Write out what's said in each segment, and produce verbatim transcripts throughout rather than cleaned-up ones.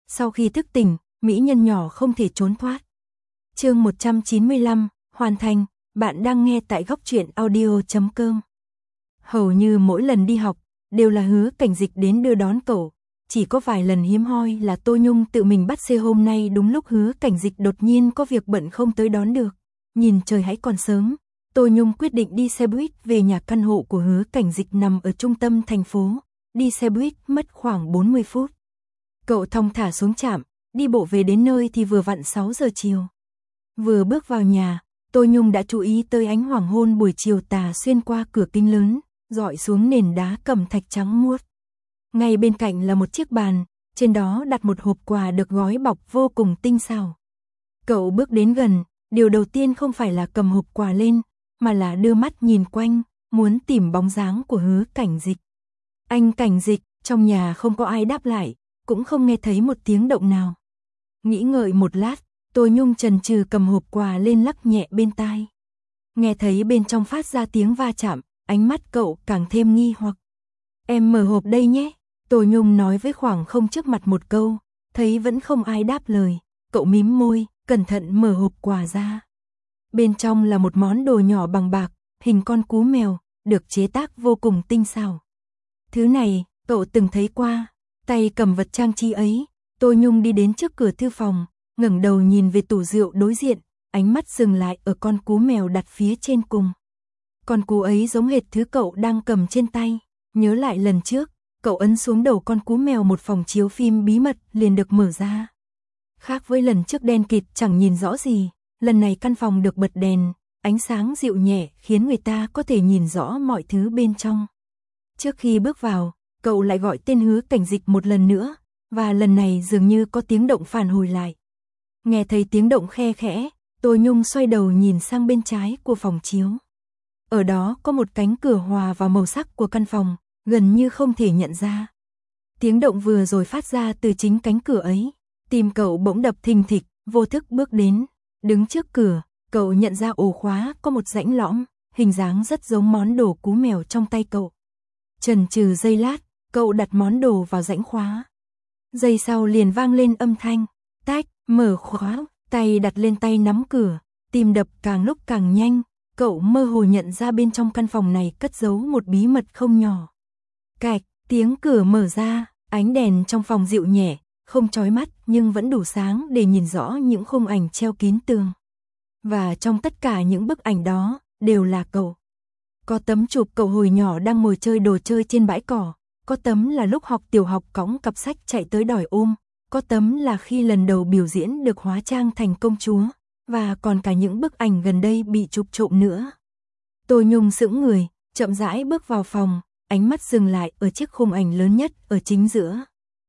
Sau khi thức tỉnh, mỹ nhân nhỏ không thể trốn thoát. Chương một trăm chín mươi lăm, hoàn thành, bạn đang nghe tại góc truyện audio chấm com. Hầu như mỗi lần đi học, đều là Hứa Cảnh Dịch đến đưa đón cậu. Chỉ có vài lần hiếm hoi là Tô Nhung tự mình bắt xe, hôm nay đúng lúc Hứa Cảnh Dịch đột nhiên có việc bận không tới đón được. Nhìn trời hãy còn sớm, Tô Nhung quyết định đi xe buýt về nhà căn hộ của Hứa Cảnh Dịch nằm ở trung tâm thành phố. Đi xe buýt mất khoảng bốn mươi phút. Cậu thong thả xuống trạm, đi bộ về đến nơi thì vừa vặn sáu giờ chiều. Vừa bước vào nhà, Tô Nhung đã chú ý tới ánh hoàng hôn buổi chiều tà xuyên qua cửa kính lớn, rọi xuống nền đá cẩm thạch trắng muốt. Ngay bên cạnh là một chiếc bàn, trên đó đặt một hộp quà được gói bọc vô cùng tinh xảo. Cậu bước đến gần, điều đầu tiên không phải là cầm hộp quà lên, mà là đưa mắt nhìn quanh, muốn tìm bóng dáng của Hứa Cảnh Dịch. Anh Cảnh Dịch, trong nhà không có ai đáp lại, cũng không nghe thấy một tiếng động nào. Nghĩ ngợi một lát, Tô Nhung chần chừ cầm hộp quà lên lắc nhẹ bên tai. Nghe thấy bên trong phát ra tiếng va chạm, ánh mắt cậu càng thêm nghi hoặc. Em mở hộp đây nhé, Tô Nhung nói với khoảng không trước mặt một câu, thấy vẫn không ai đáp lời, cậu mím môi, cẩn thận mở hộp quà ra. Bên trong là một món đồ nhỏ bằng bạc, hình con cú mèo, được chế tác vô cùng tinh xảo. Thứ này, cậu từng thấy qua, tay cầm vật trang trí ấy, Tô Nhung đi đến trước cửa thư phòng, ngẩng đầu nhìn về tủ rượu đối diện, ánh mắt dừng lại ở con cú mèo đặt phía trên cùng. Con cú ấy giống hệt thứ cậu đang cầm trên tay, nhớ lại lần trước, cậu ấn xuống đầu con cú mèo một phòng chiếu phim bí mật liền được mở ra. Khác với lần trước đen kịt chẳng nhìn rõ gì, lần này căn phòng được bật đèn, ánh sáng dịu nhẹ khiến người ta có thể nhìn rõ mọi thứ bên trong. Trước khi bước vào, cậu lại gọi tên Hứa Cảnh Dịch một lần nữa, và lần này dường như có tiếng động phản hồi lại. Nghe thấy tiếng động khe khẽ, Tô Nhung xoay đầu nhìn sang bên trái của phòng chiếu. Ở đó có một cánh cửa hòa vào màu sắc của căn phòng, gần như không thể nhận ra. Tiếng động vừa rồi phát ra từ chính cánh cửa ấy, tim cậu bỗng đập thình thịch, vô thức bước đến. Đứng trước cửa, cậu nhận ra ổ khóa có một rãnh lõm, hình dáng rất giống món đồ cú mèo trong tay cậu. Chần chừ giây lát, cậu đặt món đồ vào rãnh khóa. Giây sau liền vang lên âm thanh, tách, mở khóa, tay đặt lên tay nắm cửa, tim đập càng lúc càng nhanh, cậu mơ hồ nhận ra bên trong căn phòng này cất giấu một bí mật không nhỏ. Cạch, tiếng cửa mở ra, ánh đèn trong phòng dịu nhẹ, không chói mắt nhưng vẫn đủ sáng để nhìn rõ những khung ảnh treo kín tường. Và trong tất cả những bức ảnh đó, đều là cậu. Có tấm chụp cậu hồi nhỏ đang ngồi chơi đồ chơi trên bãi cỏ, có tấm là lúc học tiểu học cõng cặp sách chạy tới đòi ôm, có tấm là khi lần đầu biểu diễn được hóa trang thành công chúa, và còn cả những bức ảnh gần đây bị chụp trộm nữa. Tô Nhung sững người, chậm rãi bước vào phòng, ánh mắt dừng lại ở chiếc khung ảnh lớn nhất ở chính giữa.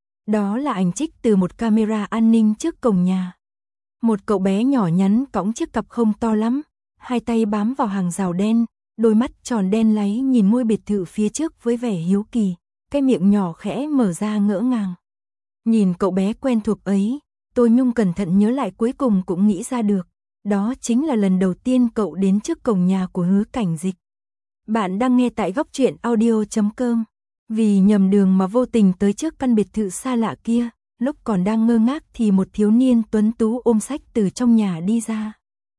Đó là ảnh trích từ một camera an ninh trước cổng nhà. Một cậu bé nhỏ nhắn cõng chiếc cặp không to lắm, hai tay bám vào hàng rào đen, đôi mắt tròn đen láy nhìn ngôi biệt thự phía trước với vẻ hiếu kỳ, cái miệng nhỏ khẽ mở ra ngỡ ngàng. Nhìn cậu bé quen thuộc ấy, Tô Nhung cẩn thận nhớ lại cuối cùng cũng nghĩ ra được, đó chính là lần đầu tiên cậu đến trước cổng nhà của Hứa Cảnh Dịch. Bạn đang nghe tại góc truyện audio chấm com. Vì nhầm đường mà vô tình tới trước căn biệt thự xa lạ kia, lúc còn đang ngơ ngác thì một thiếu niên tuấn tú ôm sách từ trong nhà đi ra.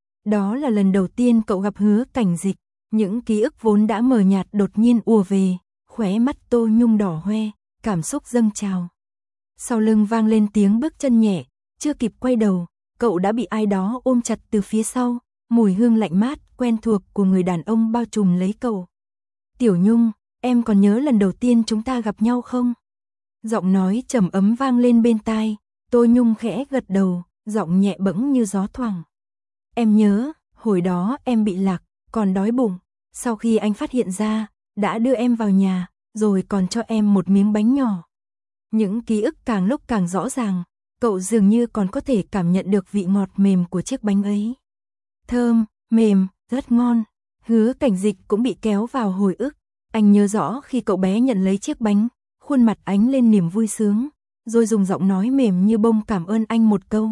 Đó là lần đầu tiên cậu gặp Hứa Cảnh Dịch, những ký ức vốn đã mờ nhạt đột nhiên ùa về, khóe mắt Tô Nhung đỏ hoe, cảm xúc dâng trào. Sau lưng vang lên tiếng bước chân nhẹ, chưa kịp quay đầu, cậu đã bị ai đó ôm chặt từ phía sau, mùi hương lạnh mát quen thuộc của người đàn ông bao trùm lấy cậu. Tiểu Nhung, em còn nhớ lần đầu tiên chúng ta gặp nhau không? Giọng nói trầm ấm vang lên bên tai, Tô Nhung khẽ gật đầu, giọng nhẹ bẫng như gió thoảng. Em nhớ, hồi đó em bị lạc, còn đói bụng, sau khi anh phát hiện ra, đã đưa em vào nhà, rồi còn cho em một miếng bánh nhỏ. Những ký ức càng lúc càng rõ ràng, cậu dường như còn có thể cảm nhận được vị ngọt mềm của chiếc bánh ấy. Thơm, mềm, rất ngon. Hứa Cảnh Dịch cũng bị kéo vào hồi ức. Anh nhớ rõ khi cậu bé nhận lấy chiếc bánh, khuôn mặt ánh lên niềm vui sướng, rồi dùng giọng nói mềm như bông cảm ơn anh một câu.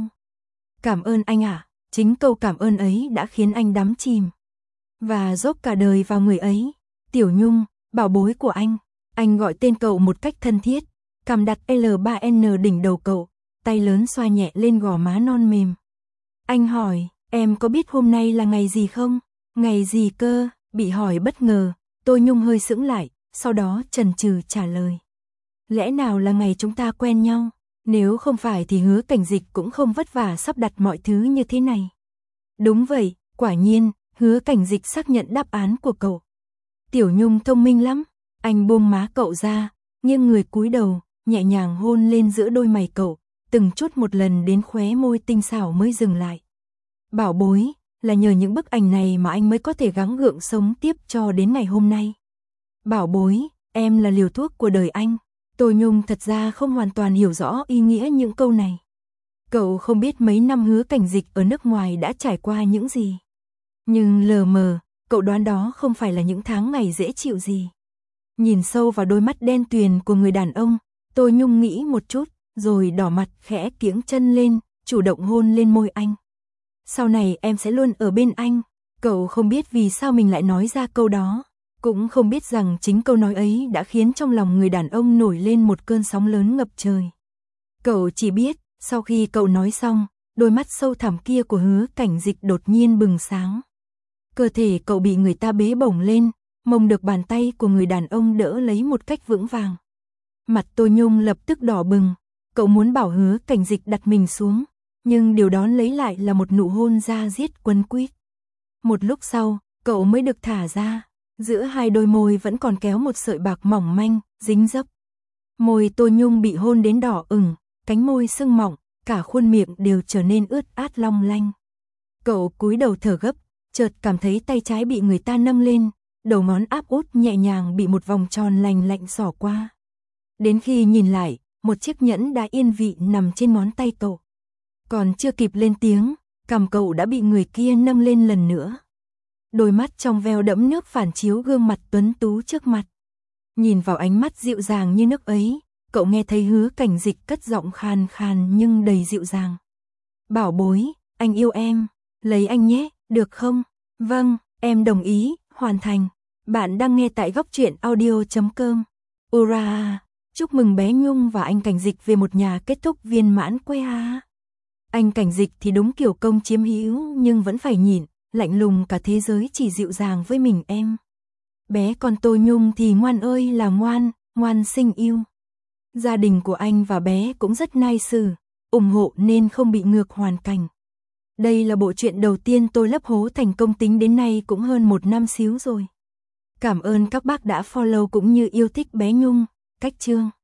Cảm ơn anh ạ, à, chính câu cảm ơn ấy đã khiến anh đắm chìm. Và dốc cả đời vào người ấy. Tiểu Nhung, bảo bối của anh. Anh gọi tên cậu một cách thân thiết, cằm đặt L ba N đỉnh đầu cậu, tay lớn xoa nhẹ lên gò má non mềm. Anh hỏi, em có biết hôm nay là ngày gì không? Ngày gì cơ? Bị hỏi bất ngờ, Tô Nhung hơi sững lại, sau đó chần chừ trả lời. Lẽ nào là ngày chúng ta quen nhau? Nếu không phải thì Hứa Cảnh Dịch cũng không vất vả sắp đặt mọi thứ như thế này. Đúng vậy, quả nhiên, Hứa Cảnh Dịch xác nhận đáp án của cậu. Tiểu Nhung thông minh lắm, anh buông má cậu ra, nghiêng người cúi đầu, nhẹ nhàng hôn lên giữa đôi mày cậu, từng chút một lần đến khóe môi tinh xảo mới dừng lại. Bảo bối, là nhờ những bức ảnh này mà anh mới có thể gắng gượng sống tiếp cho đến ngày hôm nay. Bảo bối, em là liều thuốc của đời anh. Tô Nhung thật ra không hoàn toàn hiểu rõ ý nghĩa những câu này. Cậu không biết mấy năm Hứa Cảnh Dịch ở nước ngoài đã trải qua những gì. Nhưng lờ mờ, cậu đoán đó không phải là những tháng ngày dễ chịu gì. Nhìn sâu vào đôi mắt đen tuyền của người đàn ông, Tô Nhung nghĩ một chút, rồi đỏ mặt khẽ kiễng chân lên, chủ động hôn lên môi anh. Sau này em sẽ luôn ở bên anh. Cậu không biết vì sao mình lại nói ra câu đó. Cũng không biết rằng chính câu nói ấy đã khiến trong lòng người đàn ông nổi lên một cơn sóng lớn ngập trời. Cậu chỉ biết, sau khi cậu nói xong, đôi mắt sâu thẳm kia của Hứa Cảnh Dịch đột nhiên bừng sáng. Cơ thể cậu bị người ta bế bổng lên, mông được bàn tay của người đàn ông đỡ lấy một cách vững vàng. Mặt Tô Nhung lập tức đỏ bừng, cậu muốn bảo Hứa Cảnh Dịch đặt mình xuống, nhưng điều đó lấy lại là một nụ hôn da diết quấn quýt. Một lúc sau, cậu mới được thả ra. Giữa hai đôi môi vẫn còn kéo một sợi bạc mỏng manh, dính dấp. Môi Tô Nhung bị hôn đến đỏ ửng, cánh môi sưng mọng, cả khuôn miệng đều trở nên ướt át long lanh. Cậu cúi đầu thở gấp, chợt cảm thấy tay trái bị người ta nâng lên, đầu ngón áp út nhẹ nhàng bị một vòng tròn lành lạnh xỏ qua. Đến khi nhìn lại, một chiếc nhẫn đã yên vị nằm trên ngón tay cậu. Còn chưa kịp lên tiếng, cằm cậu đã bị người kia nâng lên lần nữa. Đôi mắt trong veo đẫm nước phản chiếu gương mặt tuấn tú trước mặt. Nhìn vào ánh mắt dịu dàng như nước ấy, cậu nghe thấy Hứa Cảnh Dịch cất giọng khàn khàn nhưng đầy dịu dàng. Bảo bối, anh yêu em, lấy anh nhé, được không? Vâng, em đồng ý, hoàn thành. Bạn đang nghe tại góc truyện audio chấm com. Ura, chúc mừng bé Nhung và anh Cảnh Dịch về một nhà kết thúc viên mãn quê ha. Anh Cảnh Dịch thì đúng kiểu công chiếm hữu nhưng vẫn phải nhịn. Lạnh lùng cả thế giới chỉ dịu dàng với mình em. Bé con Tô Nhung thì ngoan ơi là ngoan, ngoan xinh yêu. Gia đình của anh và bé cũng rất nice, ủng hộ nên không bị ngược hoàn cảnh. Đây là bộ truyện đầu tiên tôi lấp hố thành công, tính đến nay cũng hơn một năm xíu rồi. Cảm ơn các bác đã follow cũng như yêu thích bé Nhung, cách chương.